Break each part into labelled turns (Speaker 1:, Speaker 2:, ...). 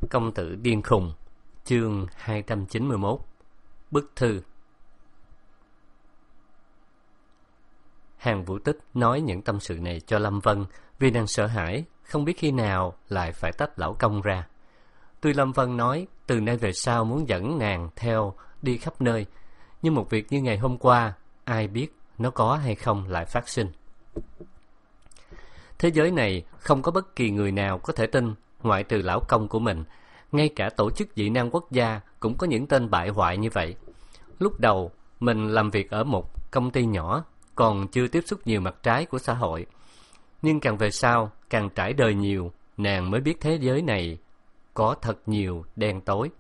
Speaker 1: công tử điên khùng. Chương 291. Bức thư. Hàn Vũ Tích nói những tâm sự này cho Lâm Vân vì nàng sợ hãi, không biết khi nào lại phải tách lão công ra. Tuy Lâm Vân nói từ nay về sau muốn dẫn nàng theo đi khắp nơi, nhưng một việc như ngày hôm qua, ai biết nó có hay không lại phát sinh. Thế giới này không có bất kỳ người nào có thể tin, ngoại trừ lão công của mình. Ngay cả tổ chức dị năng quốc gia cũng có những tên bại hoại như vậy. Lúc đầu mình làm việc ở một công ty nhỏ, còn chưa tiếp xúc nhiều mặt trái của xã hội. Nhưng càng về sau, càng trải đời nhiều, nàng mới biết thế giới này có thật nhiều đen tối.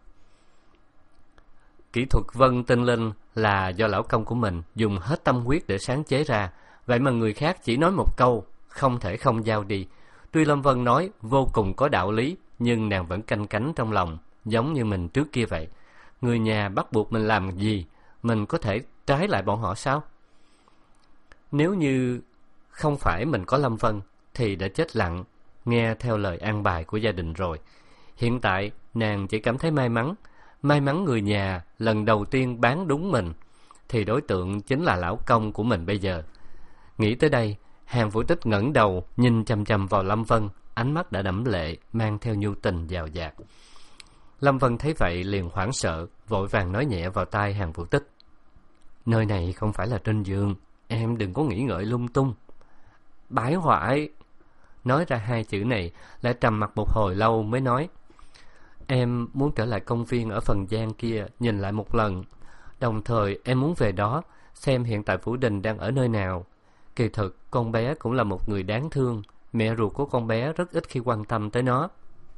Speaker 1: Kỹ thuật vân tinh linh là do lão công của mình dùng hết tâm huyết để sáng chế ra, vậy mà người khác chỉ nói một câu, không thể không giao đi. Tuy Lâm Vân nói vô cùng có đạo lý, nhưng nàng vẫn canh cánh trong lòng, giống như mình trước kia vậy. Người nhà bắt buộc mình làm gì, mình có thể trái lại bọn họ sao? Nếu như không phải mình có Lâm Vân, thì đã chết lặng, nghe theo lời an bài của gia đình rồi. Hiện tại, nàng chỉ cảm thấy may mắn người nhà lần đầu tiên bán đúng mình, thì đối tượng chính là lão công của mình bây giờ. Nghĩ tới đây, Hàn Vũ Tích ngẩng đầu nhìn chằm chằm vào Lâm Vân, ánh mắt đã đẫm lệ, mang theo nhu tình dào dạt. Lâm Vân thấy vậy liền hoảng sợ, vội vàng nói nhẹ vào tai Hàn Vũ Tích: "Nơi này không phải là trên giường, em đừng có nghĩ ngợi lung tung." Bái hoại. Nói ra hai chữ này, lại trầm mặc một hồi lâu mới nói: "Em muốn trở lại công viên ở phần gian kia nhìn lại một lần. Đồng thời em muốn về đó xem hiện tại Vũ Đình đang ở nơi nào. Kỳ thực con bé cũng là một người đáng thương, mẹ ruột của con bé rất ít khi quan tâm tới nó."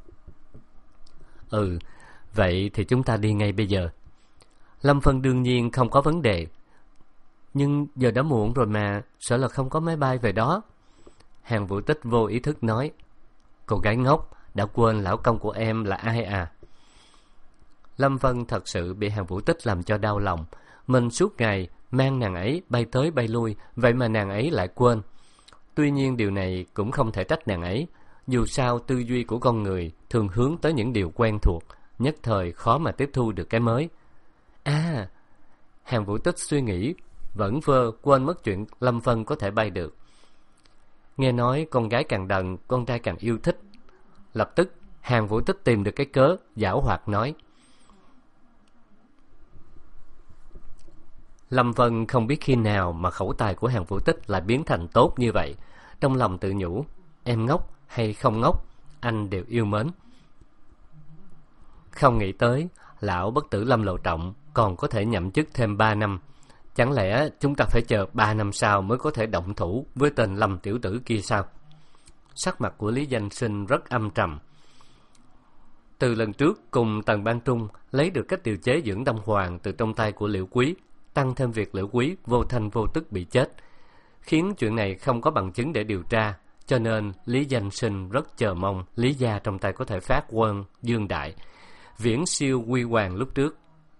Speaker 1: "Ừ, vậy thì chúng ta đi ngay bây giờ." Lâm Vân đương nhiên không có vấn đề. "Nhưng giờ đã muộn rồi mà, sợ là không có máy bay về đó." Hàn Vũ Tích vô ý thức nói: "Cô gái ngốc, đã quên lão công của em là ai à?" Lâm Vân thật sự bị Hàn Vũ Tích làm cho đau lòng. Mình suốt ngày mang nàng ấy bay tới bay lui, vậy mà nàng ấy lại quên. Tuy nhiên điều này cũng không thể trách nàng ấy. Dù sao tư duy của con người thường hướng tới những điều quen thuộc, nhất thời khó mà tiếp thu được cái mới. Hàn Vũ Tích suy nghĩ, vẩn vơ quên mất chuyện Lâm Vân có thể bay được. Nghe nói con gái càng đần, con trai càng yêu thích. Lập tức Hàn Vũ Tích tìm được cái cớ, giảo hoạt nói: Lâm Vân không biết khi nào mà khẩu tài của Hàn Vũ Tích lại biến thành tốt như vậy. Trong lòng tự nhủ, em ngốc hay không ngốc, anh đều yêu mến. Không nghĩ tới, lão bất tử Lâm Lộ Trọng còn có thể nhậm chức thêm 3 năm. Chẳng lẽ chúng ta phải chờ 3 năm sau mới có thể động thủ với tên Lâm tiểu tử kia sao? Sắc mặt của Lý Danh Sinh rất âm trầm. Từ lần trước cùng Tần Ban Trung lấy được cách điều chế dưỡng đông hoàng từ trong tay của Liễu Quý, tăng thêm việc Liễu Quý vô thanh vô tức bị chết, khiến chuyện này không có bằng chứng để điều tra, cho nên Lý Danh Sinh rất chờ mong Lý gia trong tay có thể phát quân dương đại, viễn siêu Huy Hoàng lúc trước.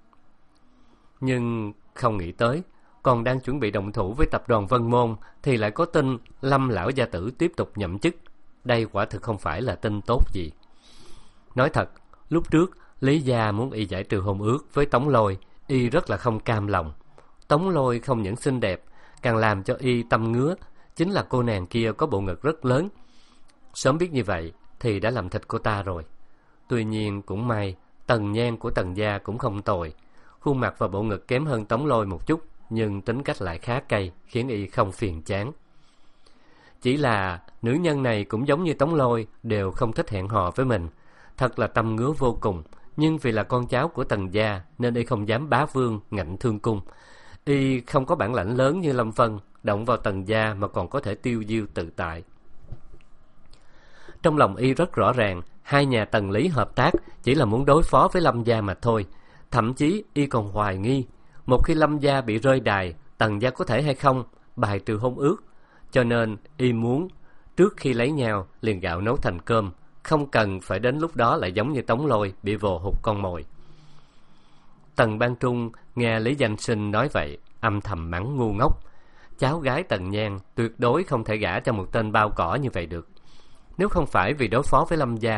Speaker 1: Nhưng không nghĩ tới, còn đang chuẩn bị động thủ với tập đoàn Vân Môn thì lại có tin Lâm lão gia tử tiếp tục nhậm chức. Đây quả thực không phải là tin tốt gì. Nói thật, lúc trước Lý gia muốn y giải trừ hôn ước với Tống Lôi, y rất là không cam lòng. Tống Lôi không những xinh đẹp, càng làm cho y tâm ngứa chính là cô nàng kia có bộ ngực rất lớn. Sớm biết như vậy thì đã làm thịt cô ta rồi. Tuy nhiên cũng may, tần nhan của Tần gia cũng không tồi. Khuôn mặt và bộ ngực kém hơn Tống Lôi một chút, nhưng tính cách lại khá cay, khiến y không phiền chán. Chỉ là nữ nhân này cũng giống như Tống Lôi, đều không thích hẹn hò với mình. Thật là tâm ngứa vô cùng, nhưng vì là con cháu của Tần gia nên y không dám bá vương ngạnh thương cung. Y không có bản lãnh lớn như Lâm Vân, động vào Tần gia mà còn có thể tiêu diêu tự tại. Trong lòng y rất rõ ràng, hai nhà Tần Lý hợp tác chỉ là muốn đối phó với Lâm gia mà thôi. Thậm chí y còn hoài nghi, một khi Lâm gia bị rơi đài, Tần gia có thể hay không bài trừ hôn ước. Cho nên y muốn trước khi lấy nhau liền gạo nấu thành cơm, không cần phải đến lúc đó lại giống như Tống Lôi bị vồ hụt con mồi. Tần Ban Trung nghe Lý Danh Sinh nói vậy, âm thầm mắng ngu ngốc. Cháu gái Tần Nhan tuyệt đối không thể gả cho một tên bao cỏ như vậy được. Nếu không phải vì đối phó với Lâm gia,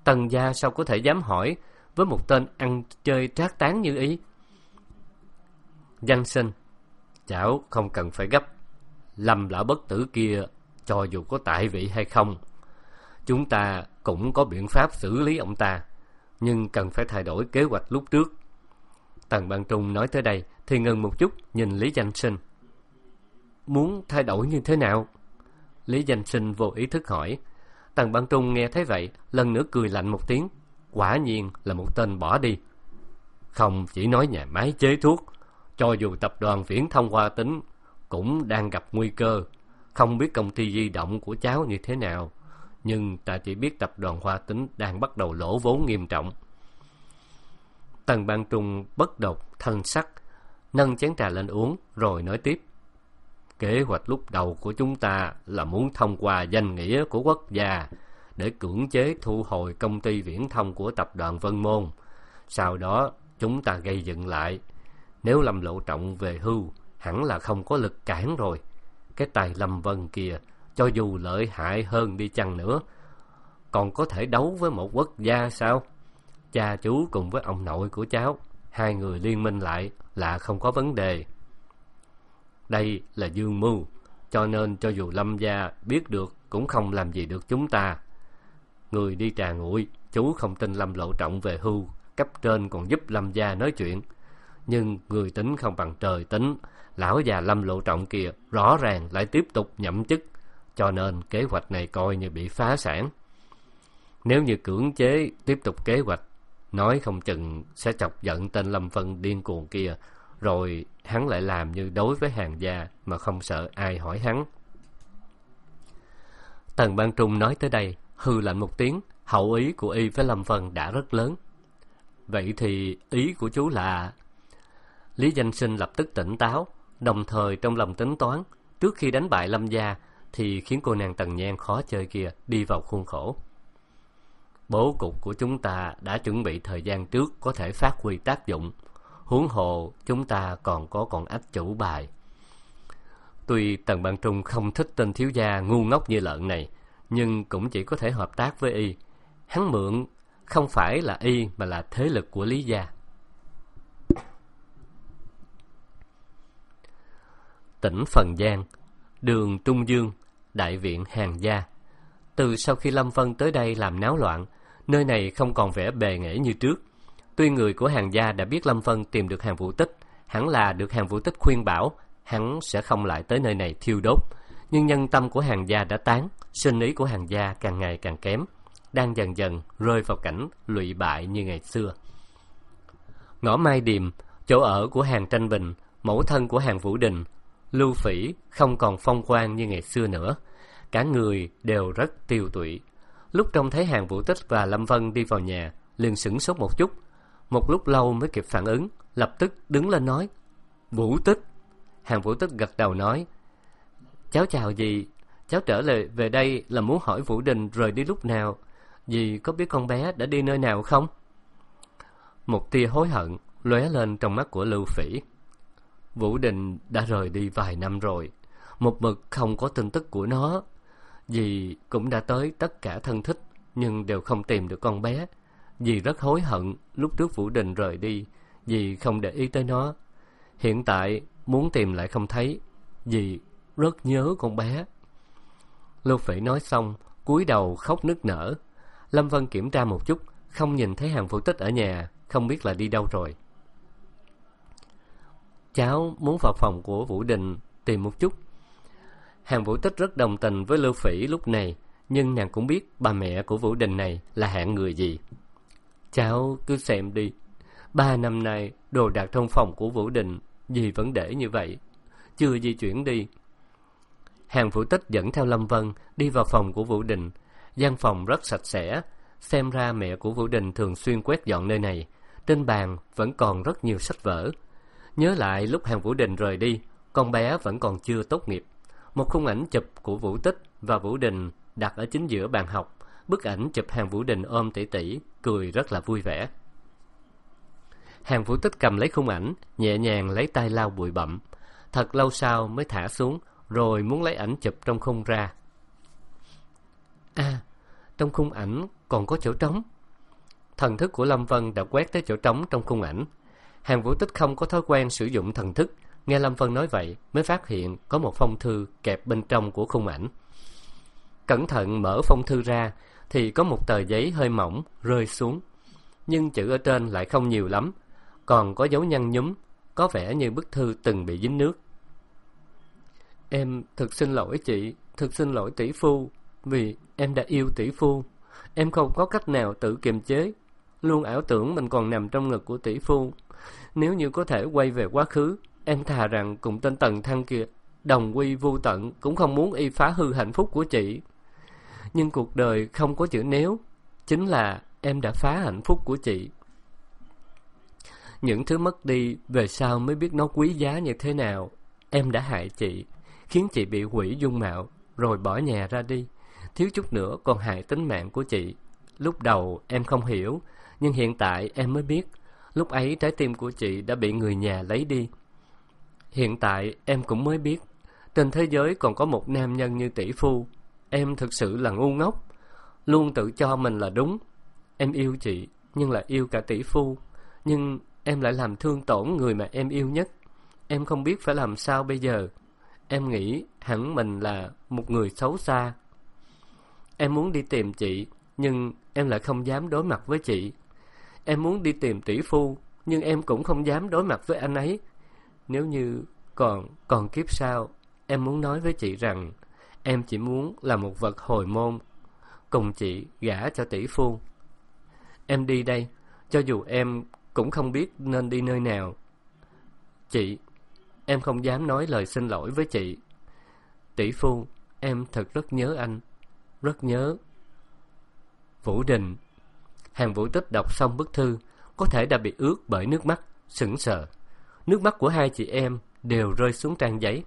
Speaker 1: Tần gia sao có thể dám hỏi với một tên ăn chơi trác tán như ý. Danh sinh, cháu không cần phải gấp. Lâm lão bất tử kia, cho dù có tại vị hay không, chúng ta cũng có biện pháp xử lý ông ta, nhưng cần phải thay đổi kế hoạch lúc trước. Tần Bang Trung nói tới đây thì ngừng một chút, nhìn Lý Danh Sinh. Muốn thay đổi như thế nào? Lý Danh Sinh vô ý thức hỏi. Tần Bang Trung nghe thấy vậy, lần nữa cười lạnh một tiếng. Quả nhiên là một tên bỏ đi. Không chỉ nói nhà máy chế thuốc, cho dù tập đoàn Viễn Thông Hoa Tính cũng đang gặp nguy cơ. Không biết công ty di động của cháu như thế nào, nhưng ta chỉ biết tập đoàn Hoa Tính đang bắt đầu lỗ vốn nghiêm trọng. Tần Bang Trung bất độc thanh sắc, nâng chén trà lên uống, rồi nói tiếp. Kế hoạch lúc đầu của chúng ta là muốn thông qua danh nghĩa của quốc gia để cưỡng chế thu hồi công ty viễn thông của tập đoàn Vân Môn. Sau đó chúng ta gây dựng lại. Nếu Lâm Lộ Trọng về hưu, hẳn là không có lực cản rồi. Cái tài Lâm Vân kia, cho dù lợi hại hơn đi chăng nữa, còn có thể đấu với một quốc gia sao? Cha chú cùng với ông nội của cháu, hai người liên minh lại là không có vấn đề. Đây là dương mưu, cho nên cho dù Lâm gia biết được cũng không làm gì được chúng ta. Người đi trà nguội, chú không tin Lâm Lộ Trọng về hưu, cấp trên còn giúp Lâm gia nói chuyện. Nhưng người tính không bằng trời tính, lão già Lâm Lộ Trọng kia rõ ràng lại tiếp tục nhậm chức, cho nên kế hoạch này coi như bị phá sản. Nếu như cưỡng chế tiếp tục kế hoạch, nói không chừng sẽ chọc giận tên Lâm Vân điên cuồng kia, rồi hắn lại làm như đối với Hàn gia mà không sợ ai hỏi hắn. Tần Bang Trung nói tới đây, hừ lạnh một tiếng, hậu ý của y với Lâm Vân đã rất lớn. Vậy thì ý của chú là... Lý Danh Sinh lập tức tỉnh táo, đồng thời trong lòng tính toán, trước khi đánh bại Lâm gia thì khiến cô nàng Tần Nhan khó chơi kia đi vào khuôn khổ. Bố cục của chúng ta đã chuẩn bị thời gian trước có thể phát huy tác dụng, huống hồ chúng ta còn có con ách chủ bài. Tuy Tần Bang Trung không thích tên thiếu gia ngu ngốc như lợn này, nhưng cũng chỉ có thể hợp tác với y. Hắn mượn không phải là y mà là thế lực của Lý gia. Tỉnh Phần Giang, đường Trung Dương, đại viện Hàn gia. Từ sau khi Lâm Vân tới đây làm náo loạn, nơi này không còn vẻ bề nghệ như trước. Tuy người của Hàn gia đã biết Lâm Vân tìm được Hàn Vũ Tích, hẳn là được Hàn Vũ Tích khuyên bảo hắn sẽ không lại tới nơi này thiêu đốt, nhưng nhân tâm của Hàn gia đã tán, sinh ý của Hàn gia càng ngày càng kém, đang dần dần rơi vào cảnh lụy bại như ngày xưa. Ngõ Mai Điềm, chỗ ở của Hàn Tranh Bình, mẫu thân của Hàn Vũ Đình, Lưu Phỉ không còn phong quang như ngày xưa nữa, cả người đều rất tiêu tụy. Lúc trông thấy Hàn Vũ Tích và Lâm Vân đi vào nhà, liền sửng sốt một chút, một lúc lâu mới kịp phản ứng, lập tức đứng lên nói: Vũ Tích. Hàn Vũ Tích gật đầu nói: Cháu chào dì, cháu trở lại về đây là muốn hỏi Vũ Đình rời đi lúc nào, dì có biết con bé đã đi nơi nào không? Một tia hối hận lóe lên trong mắt của Lưu Phỉ. Vũ Đình đã rời đi vài năm rồi, một mực không có tin tức của nó. Dì cũng đã tới tất cả thân thích, nhưng đều không tìm được con bé. Dì rất hối hận lúc trước Vũ Đình rời đi, dì không để ý tới nó. Hiện tại muốn tìm lại không thấy, dì rất nhớ con bé. Lưu Phỉ nói xong, cúi đầu khóc nức nở. Lâm Vân kiểm tra một chút, không nhìn thấy Hàn Vũ Tích ở nhà, không biết là đi đâu rồi. Cháu muốn vào phòng của Vũ Đình tìm một chút. Hàn Vũ Tích rất đồng tình với Lưu Phỉ lúc này, nhưng nàng cũng biết bà mẹ của Vũ Đình này là hạng người gì. Cháu cứ xem đi, 3 năm nay đồ đạc trong phòng của Vũ Đình dì vẫn để như vậy, chưa di chuyển đi. Hàn Vũ Tích dẫn theo Lâm Vân đi vào phòng của Vũ Đình. Gian phòng rất sạch sẽ, xem ra mẹ của Vũ Đình thường xuyên quét dọn nơi này. Trên bàn vẫn còn rất nhiều sách vở. Nhớ lại lúc Hàn Vũ Đình rời đi, con bé vẫn còn chưa tốt nghiệp. Một khung ảnh chụp của Vũ Tích và Vũ Đình đặt ở chính giữa bàn học. Bức ảnh chụp Hàn Vũ Đình ôm tỷ tỷ, cười rất là vui vẻ. Hàn Vũ Tích cầm lấy khung ảnh, nhẹ nhàng lấy tay lau bụi bặm. Thật lâu sau mới thả xuống, rồi muốn lấy ảnh chụp trong khung ra. À, trong khung ảnh còn có chỗ trống, Thần thức của Lâm Vân đã quét tới chỗ trống trong khung ảnh. Hàn Vũ Tích không có thói quen sử dụng thần thức, nghe Lâm Vân nói vậy mới phát hiện có một phong thư kẹp bên trong của khung ảnh. Cẩn thận mở phong thư ra thì có một tờ giấy hơi mỏng rơi xuống, nhưng chữ ở trên lại không nhiều lắm, còn có dấu nhăn nhúm, có vẻ như bức thư từng bị dính nước. Em thực xin lỗi chị, thực xin lỗi tỷ phu, vì em đã yêu tỷ phu. Em không có cách nào tự kiềm chế, luôn ảo tưởng mình còn nằm trong ngực của tỷ phu. Nếu như có thể quay về quá khứ, em thà rằng cùng tên Tần Thăng kia đồng quy vu tận, cũng không muốn y phá hư hạnh phúc của chị. Nhưng cuộc đời không có chữ nếu, chính là em đã phá hạnh phúc của chị. Những thứ mất đi về sau mới biết nó quý giá như thế nào. Em đã hại chị, khiến chị bị hủy dung mạo, rồi bỏ nhà ra đi, thiếu chút nữa còn hại tính mạng của chị. Lúc đầu em không hiểu, nhưng hiện tại em mới biết, lúc ấy trái tim của chị đã bị người nhà lấy đi. Hiện tại em cũng mới biết, trên thế giới còn có một nam nhân như tỷ phu. Em thực sự là ngu ngốc, luôn tự cho mình là đúng. Em yêu chị, nhưng là yêu cả tỷ phu. Nhưng em lại làm thương tổn người mà em yêu nhất. Em không biết phải làm sao bây giờ. Em nghĩ hẳn mình là một người xấu xa. Em muốn đi tìm chị, nhưng em lại không dám đối mặt với chị. Em muốn đi tìm tỷ phu, nhưng em cũng không dám đối mặt với anh ấy. Nếu như còn kiếp sau, em muốn nói với chị rằng em chỉ muốn là một vật hồi môn, cùng chị gả cho tỷ phu. Em đi đây, cho dù em cũng không biết nên đi nơi nào. Chị, em không dám nói lời xin lỗi với chị. Tỷ phu, em thật rất nhớ anh, rất nhớ. Vũ Đình. Hàn Vũ Tích đọc xong bức thư, có thể đã bị ướt bởi nước mắt, sững sờ. Nước mắt của hai chị em đều rơi xuống trang giấy.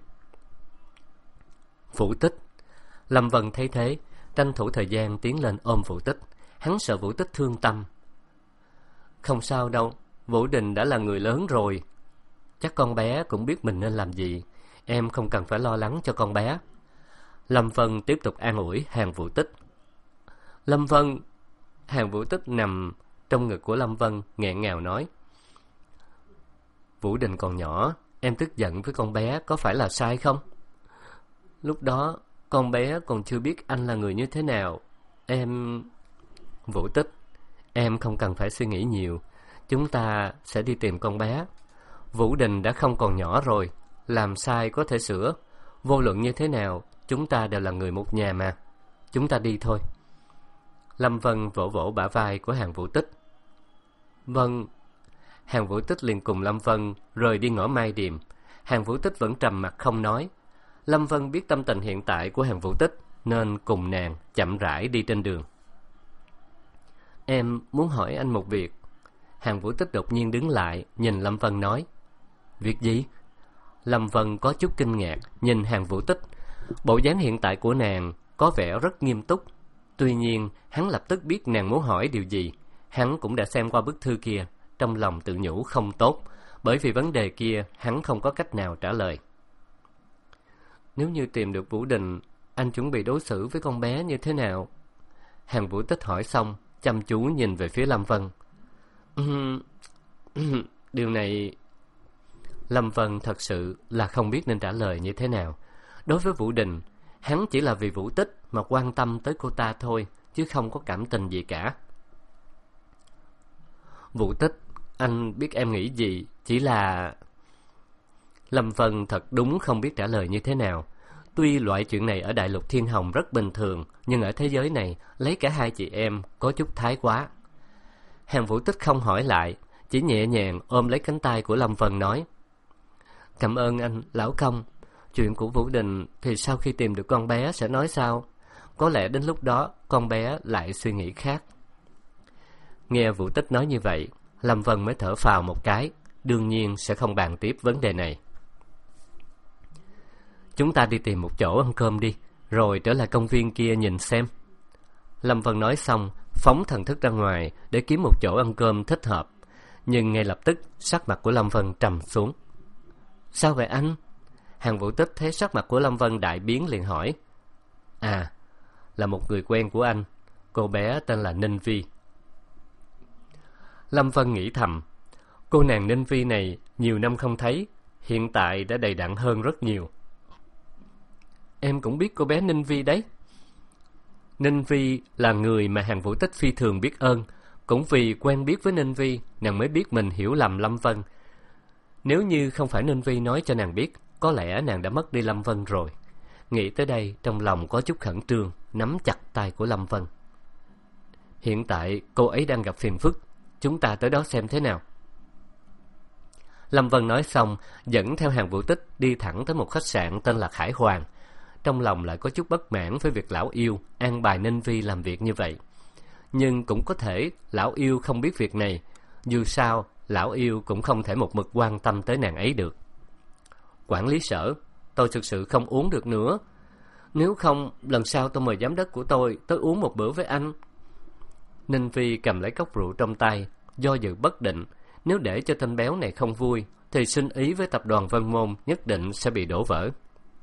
Speaker 1: Vũ Tích. Lâm Vân thấy thế, tranh thủ thời gian tiến lên ôm Vũ Tích. Hắn sợ Vũ Tích thương tâm. Không sao đâu, Vũ Đình đã là người lớn rồi. Chắc con bé cũng biết mình nên làm gì. Em không cần phải lo lắng cho con bé. Lâm Vân tiếp tục an ủi Hàn Vũ Tích. Lâm Vân. Hàn Vũ Tích nằm trong ngực của Lâm Vân, nghẹn ngào nói. Vũ Đình còn nhỏ, em tức giận với con bé có phải là sai không? Lúc đó con bé còn chưa biết anh là người như thế nào. Em... Vũ Tích, em không cần phải suy nghĩ nhiều. Chúng ta sẽ đi tìm con bé. Vũ Đình đã không còn nhỏ rồi, làm sai có thể sửa. Vô luận như thế nào, chúng ta đều là người một nhà mà. Chúng ta đi thôi. Lâm Vân vỗ vỗ bả vai của Hàn Vũ Tích. Vâng. Hàn Vũ Tích liền cùng Lâm Vân rời đi ngõ Mai Điềm. Hàn Vũ Tích vẫn trầm mặc không nói. Lâm Vân biết tâm tình hiện tại của Hàn Vũ Tích, nên cùng nàng chậm rãi đi trên đường. Em muốn hỏi anh một việc. Hàn Vũ Tích đột nhiên đứng lại, nhìn Lâm Vân nói. Việc gì? Lâm Vân có chút kinh ngạc, nhìn Hàn Vũ Tích. Bộ dáng hiện tại của nàng có vẻ rất nghiêm túc. Tuy nhiên, hắn lập tức biết nàng muốn hỏi điều gì. Hắn cũng đã xem qua bức thư kia, trong lòng tự nhủ không tốt, bởi vì vấn đề kia hắn không có cách nào trả lời. Nếu như tìm được Vũ Đình, anh chuẩn bị đối xử với con bé như thế nào? Hàn Vũ Tích hỏi xong, chăm chú nhìn về phía Lâm Vân. Điều này... Lâm Vân thật sự là không biết nên trả lời như thế nào. Đối với Vũ Đình, hắn chỉ là vì Vũ Tích mà quan tâm tới cô ta thôi, chứ không có cảm tình gì cả. Vũ Tích, anh biết em nghĩ gì, chỉ là... Lâm Vân thật đúng không biết trả lời như thế nào. Tuy loại chuyện này ở Đại Lục Thiên Hồng rất bình thường, nhưng ở thế giới này, lấy cả hai chị em có chút thái quá. Hàn Vũ Tích không hỏi lại, chỉ nhẹ nhàng ôm lấy cánh tay của Lâm Vân nói. Cảm ơn anh, lão công. Chuyện của Vũ Đình thì sau khi tìm được con bé sẽ nói sao? Có lẽ đến lúc đó con bé lại suy nghĩ khác. Nghe Vũ Tích nói như vậy, Lâm Vân mới thở phào một cái. Đương nhiên sẽ không bàn tiếp vấn đề này. Chúng ta đi tìm một chỗ ăn cơm đi, rồi trở lại công viên kia nhìn xem. Lâm Vân nói xong, phóng thần thức ra ngoài để kiếm một chỗ ăn cơm thích hợp. Nhưng ngay lập tức sắc mặt của Lâm Vân trầm xuống. Sao vậy anh? Hàn Vũ Tích thấy sắc mặt của Lâm Vân đại biến liền hỏi. À, là một người quen của anh. Cô bé tên là Ninh Vi. Lâm Vân nghĩ thầm, cô nàng Ninh Vi này nhiều năm không thấy, hiện tại đã đầy đặn hơn rất nhiều. Em cũng biết cô bé Ninh Vi đấy. Ninh Vi là người mà Hàn Vũ Tích phi thường biết ơn. Cũng vì quen biết với Ninh Vi, nàng mới biết mình hiểu lầm Lâm Vân. Nếu như không phải Ninh Vi nói cho nàng biết, có lẽ nàng đã mất đi Lâm Vân rồi. Nghĩ tới đây, trong lòng có chút khẩn trương, nắm chặt tay của Lâm Vân. Hiện tại cô ấy đang gặp phiền phức, chúng ta tới đó xem thế nào. Lâm Vân nói xong, dẫn theo Hàn Vũ Tích đi thẳng tới một khách sạn tên là Khải Hoàng. Trong lòng lại có chút bất mãn với việc lão yêu an bài Ninh Vi làm việc như vậy. Nhưng cũng có thể lão yêu không biết việc này. Dù sao, lão yêu cũng không thể một mực quan tâm tới nàng ấy được. Quản lý sở, tôi thực sự không uống được nữa. Nếu không, lần sau tôi mời giám đốc của tôi tới uống một bữa với anh. Ninh Vi cầm lấy cốc rượu trong tay, do dự bất định. Nếu để cho tên béo này không vui, thì sinh ý với tập đoàn Vân Môn nhất định sẽ bị đổ vỡ.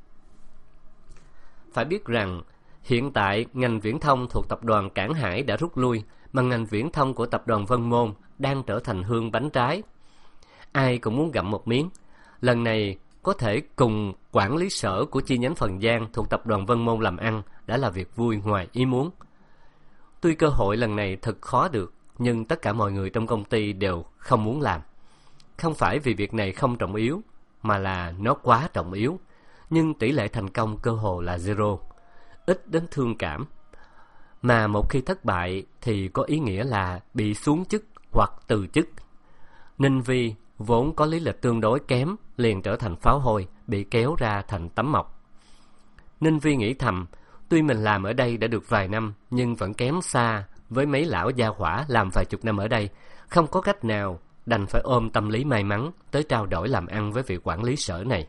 Speaker 1: Phải biết rằng, hiện tại ngành viễn thông thuộc tập đoàn Cảng Hải đã rút lui, mà ngành viễn thông của tập đoàn Vân Môn đang trở thành hương bánh trái. Ai cũng muốn gặm một miếng. Lần này có thể cùng quản lý sở của chi nhánh Phần Giang thuộc tập đoàn Vân Môn làm ăn đã là việc vui ngoài ý muốn. Tuy cơ hội lần này thật khó được, nhưng tất cả mọi người trong công ty đều không muốn làm. Không phải vì việc này không trọng yếu, mà là nó quá trọng yếu. Nhưng tỷ lệ thành công cơ hồ là zero, ít đến thương cảm. Mà một khi thất bại thì có ý nghĩa là bị xuống chức hoặc từ chức. Ninh Vi vốn có lý lịch tương đối kém, liền trở thành pháo hôi, bị kéo ra thành tấm mộc. Ninh Vi nghĩ thầm, tuy mình làm ở đây đã được vài năm, nhưng vẫn kém xa với mấy lão gia hỏa làm vài chục năm ở đây. Không có cách nào, đành phải ôm tâm lý may mắn tới trao đổi làm ăn với vị quản lý sở này.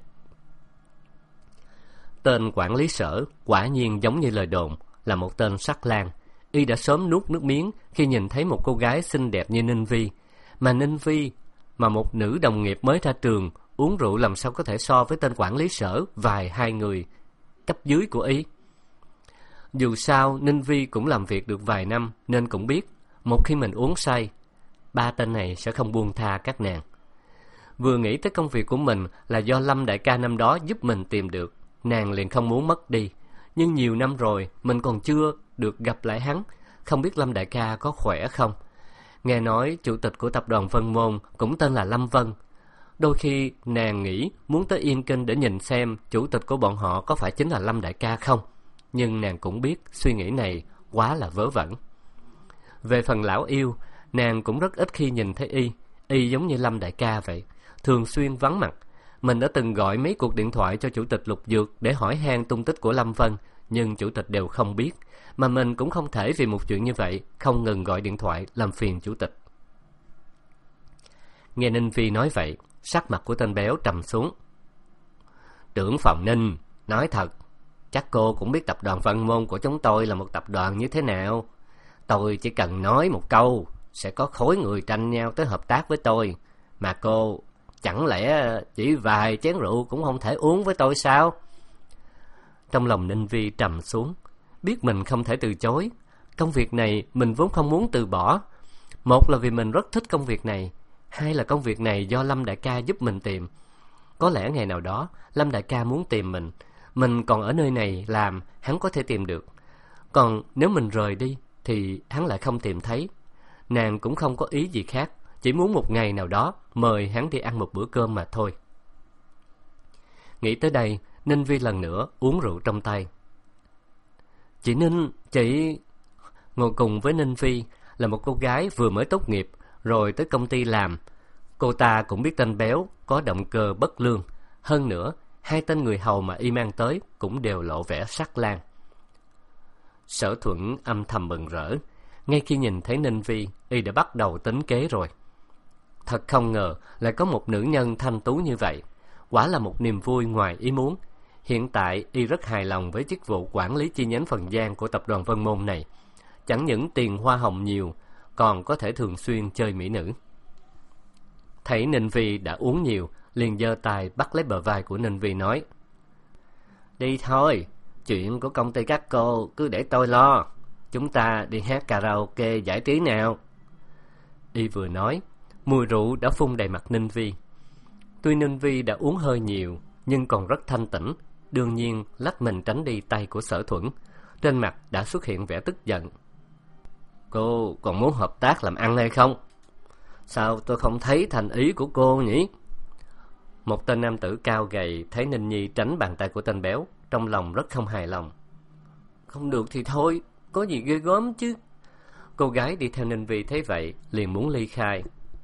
Speaker 1: Tên quản lý sở quả nhiên giống như lời đồn, là một tên sắc lang. Y đã sớm nuốt nước miếng khi nhìn thấy một cô gái xinh đẹp như Ninh Vi. Mà Ninh Vi, mà một nữ đồng nghiệp mới ra trường, uống rượu làm sao có thể so với tên quản lý sở hai người cấp dưới của Y. Dù sao, Ninh Vi cũng làm việc được vài năm, nên cũng biết, một khi mình uống say, ba tên này sẽ không buông tha các nàng. Vừa nghĩ tới công việc của mình là do Lâm đại ca năm đó giúp mình tìm được, nàng liền không muốn mất đi. Nhưng nhiều năm rồi, mình còn chưa được gặp lại hắn, không biết Lâm đại ca có khỏe không. Nghe nói chủ tịch của tập đoàn Vân Môn cũng tên là Lâm Vân. Đôi khi nàng nghĩ muốn tới Yên Kinh để nhìn xem chủ tịch của bọn họ có phải chính là Lâm đại ca không. Nhưng nàng cũng biết suy nghĩ này quá là vớ vẩn. Về phần lão yêu, nàng cũng rất ít khi nhìn thấy y giống như Lâm đại ca vậy, thường xuyên vắng mặt. Mình đã từng gọi mấy cuộc điện thoại cho chủ tịch Lục Dược để hỏi han tung tích của Lâm Vân, nhưng chủ tịch đều không biết, mà mình cũng không thể vì một chuyện như vậy không ngừng gọi điện thoại làm phiền chủ tịch. Nghe Ninh Vi nói vậy, sắc mặt của tên béo trầm xuống. Trưởng phòng Ninh, nói thật, chắc cô cũng biết tập đoàn Vân Môn của chúng tôi là một tập đoàn như thế nào. Tôi chỉ cần nói một câu, sẽ có khối người tranh nhau tới hợp tác với tôi. Mà cô, chẳng lẽ chỉ vài chén rượu cũng không thể uống với tôi sao? Trong lòng Ninh Vi trầm xuống, biết mình không thể từ chối. Công việc này mình vốn không muốn từ bỏ. Một là vì mình rất thích công việc này, hai là công việc này do Lâm đại ca giúp mình tìm. Có lẽ ngày nào đó Lâm đại ca muốn tìm mình còn ở nơi này làm, hắn có thể tìm được. Còn nếu mình rời đi thì hắn lại không tìm thấy. Nàng cũng không có ý gì khác, chỉ muốn một ngày nào đó mời hắn đi ăn một bữa cơm mà thôi. Nghĩ tới đây, Ninh Vi lần nữa uống rượu trong tay. Chị Ninh, chị... Ngồi cùng với Ninh Vi là một cô gái vừa mới tốt nghiệp rồi tới công ty làm. Cô ta cũng biết tên béo có động cơ bất lương. Hơn nữa, hai tên người hầu mà y mang tới cũng đều lộ vẻ sắc lang. Sở Thuận âm thầm mừng rỡ. Ngay khi nhìn thấy Ninh Vi, y đã bắt đầu tính kế rồi. Thật không ngờ lại có một nữ nhân thanh tú như vậy. Quả là một niềm vui ngoài ý muốn. Hiện tại y rất hài lòng với chức vụ quản lý chi nhánh Phần Giang của tập đoàn Vân Môn này. Chẳng những tiền hoa hồng nhiều, còn có thể thường xuyên chơi mỹ nữ. Thấy Ninh Vi đã uống nhiều, liền giơ tay bắt lấy bờ vai của Ninh Vi nói: Đi thôi, chuyện của công ty các cô cứ để tôi lo. Chúng ta đi hát karaoke giải trí nào. Y vừa nói, mùi rượu đã phun đầy mặt Ninh Vi. Tuy Ninh Vi đã uống hơi nhiều, nhưng còn rất thanh tĩnh, đương nhiên lách mình tránh đi tay của Sở Thuẫn. Trên mặt đã xuất hiện vẻ tức giận. Cô còn muốn hợp tác làm ăn hay không? Sao tôi không thấy thành ý của cô nhỉ? Một tên nam tử cao gầy thấy Ninh Nhi tránh bàn tay của tên béo, trong lòng rất không hài lòng. Không được thì thôi, có gì ghê gớm chứ. Cô gái đi theo Ninh Vi thấy vậy, liền muốn ly khai.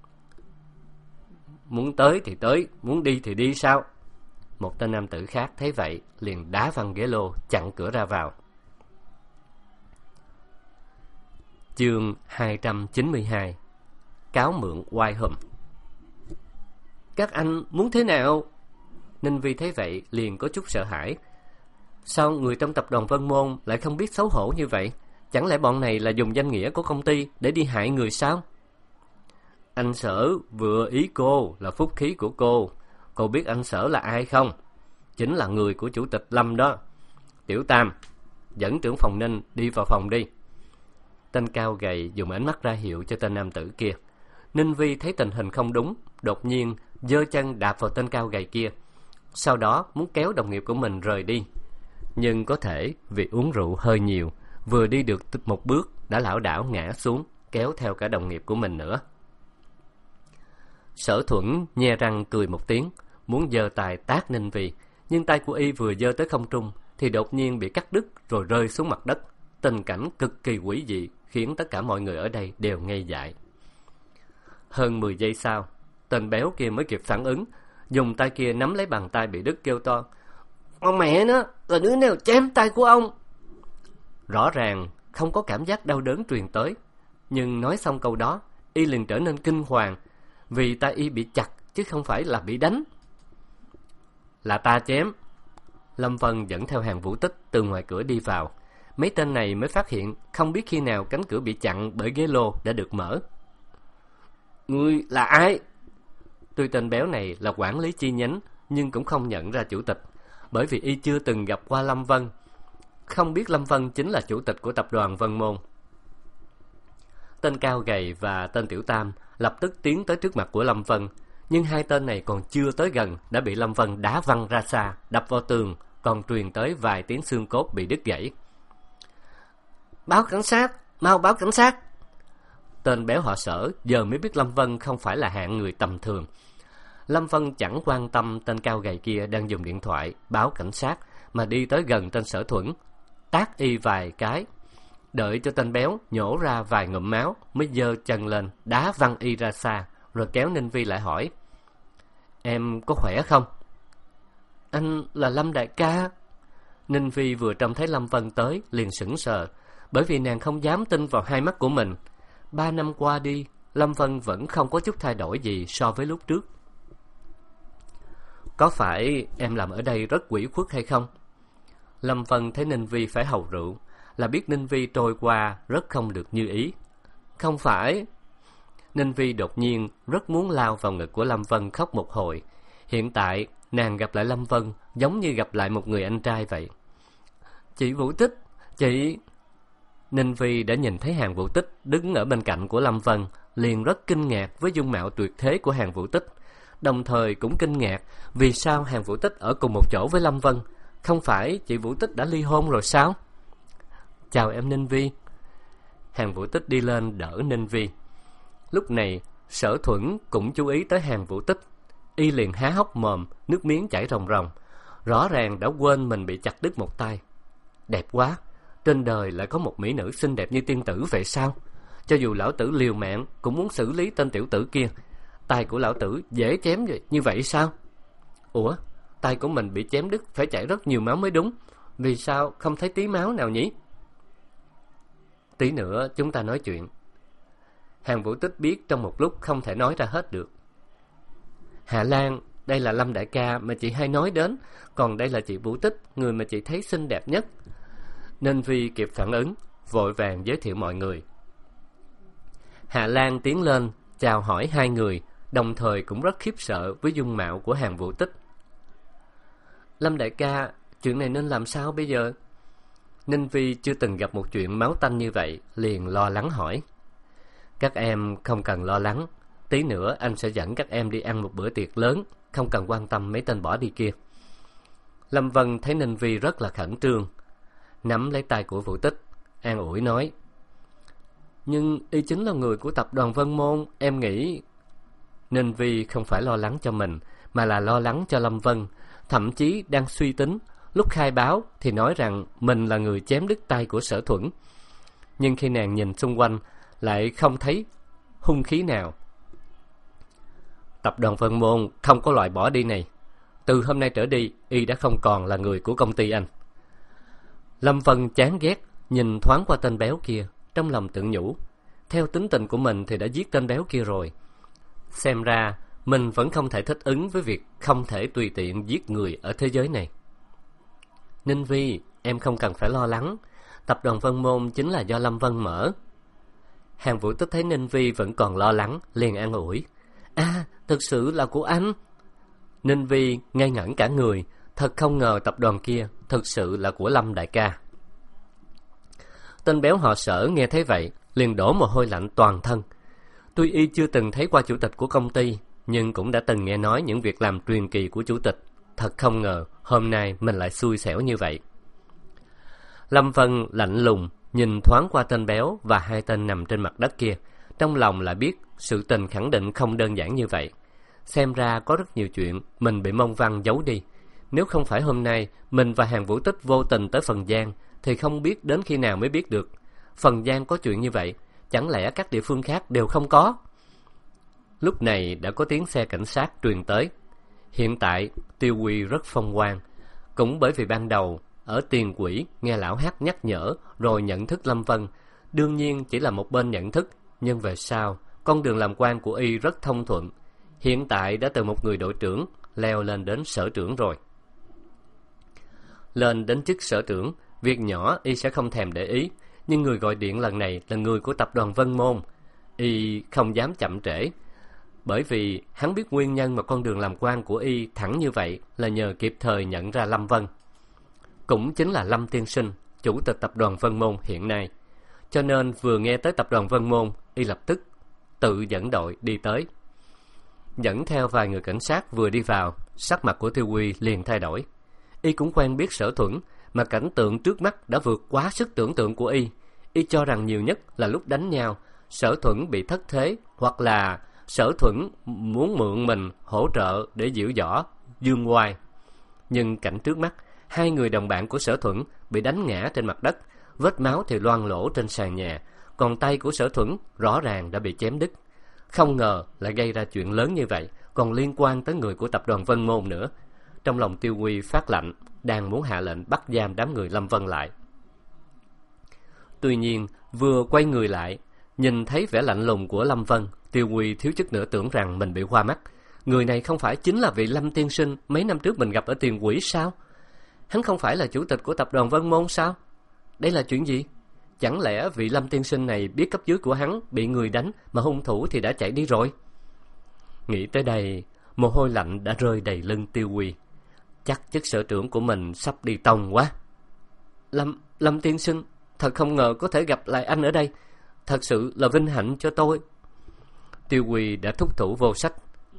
Speaker 1: Muốn tới thì tới, muốn đi thì đi sao? Một tên nam tử khác thấy vậy, liền đá văng ghế lô, chặn cửa ra vào. Chương 292. Cáo mượn oai hùm. Các anh muốn thế nào? Ninh Vi thấy vậy liền có chút sợ hãi. Sao người trong tập đoàn Vân Môn lại không biết xấu hổ như vậy? Chẳng lẽ bọn này là dùng danh nghĩa của công ty để đi hại người sao? Anh Sở vừa ý cô là phúc khí của cô. Cô biết anh Sở là ai không? Chính là người của chủ tịch Lâm đó. Tiểu Tam, dẫn trưởng phòng Ninh đi vào phòng đi. Tên cao gầy dùng ánh mắt ra hiệu cho tên nam tử kia. Ninh Vi thấy tình hình không đúng, đột nhiên giơ chân đạp vào tên cao gầy kia, sau đó muốn kéo đồng nghiệp của mình rời đi. Nhưng có thể vì uống rượu hơi nhiều, vừa đi được một bước đã lảo đảo ngã xuống, kéo theo cả đồng nghiệp của mình nữa. Sở Thuẫn nhe răng cười một tiếng, muốn giơ tay tát Ninh Vi, nhưng tay của y vừa giơ tới không trung thì đột nhiên bị cắt đứt rồi rơi xuống mặt đất. Tình cảnh cực kỳ quỷ dị khiến tất cả mọi người ở đây đều ngây dại. Hơn 10 giây sau, tên béo kia mới kịp phản ứng, dùng tay kia nắm lấy bàn tay bị đứt kêu to: Con mẹ nó, là đứa nào chém tay của ông? Rõ ràng không có cảm giác đau đớn truyền tới, nhưng nói xong câu đó, y liền trở nên kinh hoàng, vì tay y bị chặt chứ không phải là bị đánh. Là ta chém. Lâm Vân dẫn theo Hàn Vũ Tích từ ngoài cửa đi vào. Mấy tên này mới phát hiện không biết khi nào cánh cửa bị chặn bởi ghế lô đã được mở. Ngươi là ai? Tuy tên béo này là quản lý chi nhánh, nhưng cũng không nhận ra chủ tịch, bởi vì y chưa từng gặp qua Lâm Vân, không biết Lâm Vân chính là chủ tịch của tập đoàn Vân Môn. Tên cao gầy và tên tiểu tam lập tức tiến tới trước mặt của Lâm Vân, nhưng hai tên này còn chưa tới gần đã bị Lâm Vân đá văng ra xa, đập vào tường, còn truyền tới vài tiếng xương cốt bị đứt gãy. Báo cảnh sát, mau báo cảnh sát! Tên béo họ Sở giờ mới biết Lâm Vân không phải là hạng người tầm thường. Lâm Vân chẳng quan tâm tên cao gầy kia đang dùng điện thoại báo cảnh sát, mà đi tới gần tên Sở Thuẫn, tát y vài cái, đợi cho tên béo nhổ ra vài ngụm máu mới giơ chân lên đá văng y ra xa, rồi kéo Ninh Vi lại hỏi: Em có khỏe không? Anh là Lâm đại ca. Ninh Vi vừa trông thấy Lâm Vân tới liền sững sờ, bởi vì nàng không dám tin vào hai mắt của mình. 3 năm qua đi, Lâm Vân vẫn không có chút thay đổi gì so với lúc trước. Có phải em làm ở đây rất ủy khuất hay không? Lâm Vân thấy Ninh Vi phải hầu rượu là biết Ninh Vi trôi qua rất không được như ý. Không phải. Ninh Vi đột nhiên rất muốn lao vào ngực của Lâm Vân khóc một hồi. Hiện tại nàng gặp lại Lâm Vân giống như gặp lại một người anh trai vậy. Chị Vũ Tích, chị... Ninh Vi đã nhìn thấy Hàn Vũ Tích đứng ở bên cạnh của Lâm Vân, liền rất kinh ngạc với dung mạo tuyệt thế của Hàn Vũ Tích, đồng thời cũng kinh ngạc vì sao Hàn Vũ Tích ở cùng một chỗ với Lâm Vân. Không phải chị Vũ Tích đã ly hôn rồi sao? Chào em Ninh Vi. Hàn Vũ Tích đi lên đỡ Ninh Vi. Lúc này Sở Thuẫn cũng chú ý tới Hàn Vũ Tích, y liền há hốc mồm, nước miếng chảy ròng ròng, rõ ràng đã quên mình bị chặt đứt một tay. Đẹp quá, trên đời lại có một mỹ nữ xinh đẹp như tiên tử vậy sao? Cho dù lão tử liều mạng cũng muốn xử lý tên tiểu tử kia. Tay của lão tử dễ chém như vậy sao? Ủa, tay của mình bị chém đứt phải chảy rất nhiều máu mới đúng, vì sao không thấy tí máu nào nhỉ? Tí nữa chúng ta nói chuyện. Hàn Vũ Tích biết trong một lúc không thể nói ra hết được. Hạ Lan, đây là Lâm đại ca mà chị hay nói đến, còn đây là chị Vũ Tích, người mà chị thấy xinh đẹp nhất. Ninh Vi kịp phản ứng, vội vàng giới thiệu mọi người. Hạ Lan tiến lên chào hỏi hai người, đồng thời cũng rất khiếp sợ với dung mạo của Hàn Vũ Tích. Lâm đại ca, chuyện này nên làm sao bây giờ? Ninh Vi chưa từng gặp một chuyện máu tanh như vậy, liền lo lắng hỏi. Các em không cần lo lắng, tí nữa anh sẽ dẫn các em đi ăn một bữa tiệc lớn, không cần quan tâm mấy tên bỏ đi kia. Lâm Vân thấy Ninh Vi rất là khẩn trương, nắm lấy tay của Vũ Tích, an ủi nói: Nhưng y chính là người của tập đoàn Vân Môn, em nghĩ... Ninh Vi không phải lo lắng cho mình, mà là lo lắng cho Lâm Vân, thậm chí đang suy tính. Lúc khai báo thì nói rằng mình là người chém đứt tay của Sở Thuẫn, nhưng khi nàng nhìn xung quanh lại không thấy hung khí nào. Tập đoàn Vân Môn không có loại bỏ đi này. Từ hôm nay trở đi, y đã không còn là người của công ty anh. Lâm Vân chán ghét nhìn thoáng qua tên béo kia, trong lòng tự nhủ, theo tính tình của mình thì đã giết tên béo kia rồi. Xem ra mình vẫn không thể thích ứng với việc không thể tùy tiện giết người ở thế giới này. Ninh Vi, em không cần phải lo lắng, tập đoàn Vân Môn chính là do Lâm Vân mở. Hàng Vũ Tích thấy Ninh Vi vẫn còn lo lắng, liền an ủi: Thực sự là của anh. Ninh Vi ngây ngẩn cả người, thật không ngờ tập đoàn kia thực sự là của Lâm đại ca. Tên béo họ Sở nghe thấy vậy, liền đổ mồ hôi lạnh toàn thân. Tuy y chưa từng thấy qua chủ tịch của công ty, nhưng cũng đã từng nghe nói những việc làm truyền kỳ của chủ tịch. Thật không ngờ hôm nay mình lại xui xẻo như vậy. Lâm Vân lạnh lùng nhìn thoáng qua tên béo và hai tên nằm trên mặt đất kia, trong lòng lại biết sự tình khẳng định không đơn giản như vậy. Xem ra có rất nhiều chuyện mình bị Mông Văn giấu đi. Nếu không phải hôm nay mình và Hàng Vũ Tích vô tình tới Phần Giang, thì không biết đến khi nào mới biết được. Phần Giang có chuyện như vậy, chẳng lẽ các địa phương khác đều không có? Lúc này đã có tiếng xe cảnh sát truyền tới. Hiện tại Tiêu Quy rất phong quang, cũng bởi vì ban đầu ở Tiền Quỹ nghe lão hát nhắc nhở rồi nhận thức Lâm Vân, đương nhiên chỉ là một bên nhận thức, nhưng về sau con đường làm quan của y rất thông thuận. Hiện tại đã từ một người đội trưởng leo lên đến sở trưởng rồi. Lên đến chức sở trưởng, việc nhỏ y sẽ không thèm để ý, nhưng người gọi điện lần này là người của tập đoàn Vân Môn. Y không dám chậm trễ, bởi vì hắn biết nguyên nhân mà con đường làm quan của y thẳng như vậy là nhờ kịp thời nhận ra Lâm Vân, cũng chính là Lâm tiên sinh, chủ tịch tập đoàn Vân Môn hiện nay. Cho nên vừa nghe tới tập đoàn Vân Môn, y lập tức tự dẫn đội đi tới. Dẫn theo vài người cảnh sát vừa đi vào, sắc mặt của Tiêu Quy liền thay đổi. Y cũng quen biết Sở Thuẫn, mà cảnh tượng trước mắt đã vượt quá sức tưởng tượng của y. Y cho rằng nhiều nhất là lúc đánh nhau, Sở Thuẫn bị thất thế, hoặc là Sở Thuẫn muốn mượn mình hỗ trợ để giễu giõ dương oai. Nhưng cảnh trước mắt, hai người đồng bạn của Sở Thuẫn bị đánh ngã trên mặt đất, vết máu thì loang lỗ trên sàn nhà, còn tay của Sở Thuẫn rõ ràng đã bị chém đứt. Không ngờ lại gây ra chuyện lớn như vậy, còn liên quan tới người của tập đoàn Vân Môn nữa. Trong lòng Tiêu Quy phát lạnh, đang muốn hạ lệnh bắt giam đám người Lâm Vân lại. Tuy nhiên vừa quay người lại, nhìn thấy vẻ lạnh lùng của Lâm Vân, Tiêu Quy thiếu chút nữa tưởng rằng mình bị hoa mắt. Người này không phải chính là vị Lâm tiên sinh mấy năm trước mình gặp ở Tiền Quỹ sao? Hắn không phải là chủ tịch của tập đoàn Vân Môn sao? Đây là chuyện gì? Chẳng lẽ vị Lâm tiên sinh này biết cấp dưới của hắn bị người đánh mà hung thủ thì đã chạy đi rồi? Nghĩ tới đây, mồ hôi lạnh đã rơi đầy lưng Tiêu Quy. Chắc chức sở trưởng của mình sắp đi tông quá. Lâm tiên sinh, thật không ngờ có thể gặp lại anh ở đây. Thật sự là vinh hạnh cho tôi. Tiêu Quy đã thúc thủ vô sách.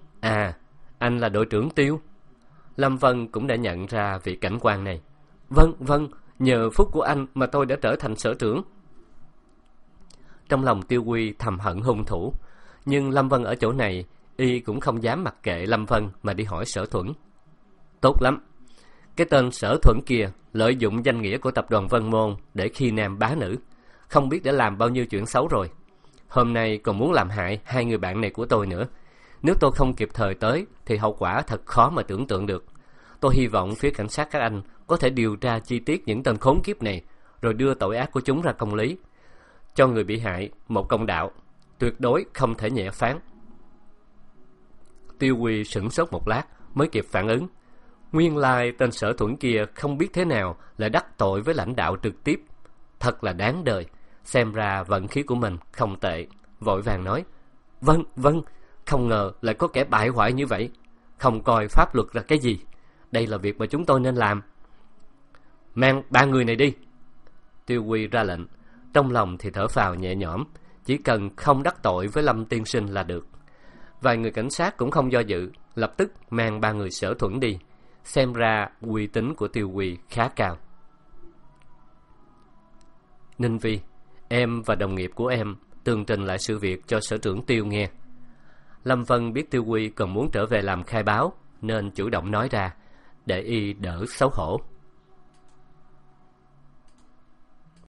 Speaker 1: Anh là đội trưởng Tiêu. Lâm Vân cũng đã nhận ra vị cảnh quan này. Vâng, nhờ phúc của anh mà tôi đã trở thành sở trưởng. Trong lòng Tiêu Quy thầm hận hung thủ, nhưng Lâm Vân ở chỗ này, y cũng không dám mặc kệ Lâm Vân mà đi hỏi Sở Thuẫn. Tốt lắm, cái tên Sở Thuẫn kia lợi dụng danh nghĩa của tập đoàn Vân Môn để khi nam bá nữ, không biết đã làm bao nhiêu chuyện xấu rồi. Hôm nay còn muốn làm hại hai người bạn này của tôi nữa. Nếu tôi không kịp thời tới thì hậu quả thật khó mà tưởng tượng được. Tôi hy vọng phía cảnh sát các anh có thể điều tra chi tiết những tên khốn kiếp này, rồi đưa tội ác của chúng ra công lý, cho người bị hại một công đạo, tuyệt đối không thể nhẹ phán. Tiêu Quy sửng sốt một lát mới kịp phản ứng. Nguyên lai tên Sở Thuẫn kia không biết thế nào lại đắc tội với lãnh đạo trực tiếp. Thật là đáng đời. Xem ra vận khí của mình không tệ. Vội vàng nói: Vâng, không ngờ lại có kẻ bại hoại như vậy, không coi pháp luật là cái gì. Đây là việc mà chúng tôi nên làm. Mang ba người này đi. Tiêu Quy ra lệnh, trong lòng thì thở phào nhẹ nhõm, chỉ cần không đắc tội với Lâm tiên sinh là được. Vài người cảnh sát cũng không do dự, lập tức mang 3 người Sở Thuẫn đi. Xem ra uy tín của Tiêu Huy khá cao. Ninh Vi, em và đồng nghiệp của em tường trình lại sự việc cho sở trưởng Tiêu nghe. Lâm Vân biết Tiêu Huy còn muốn trở về làm khai báo, nên chủ động nói ra, để y đỡ xấu hổ.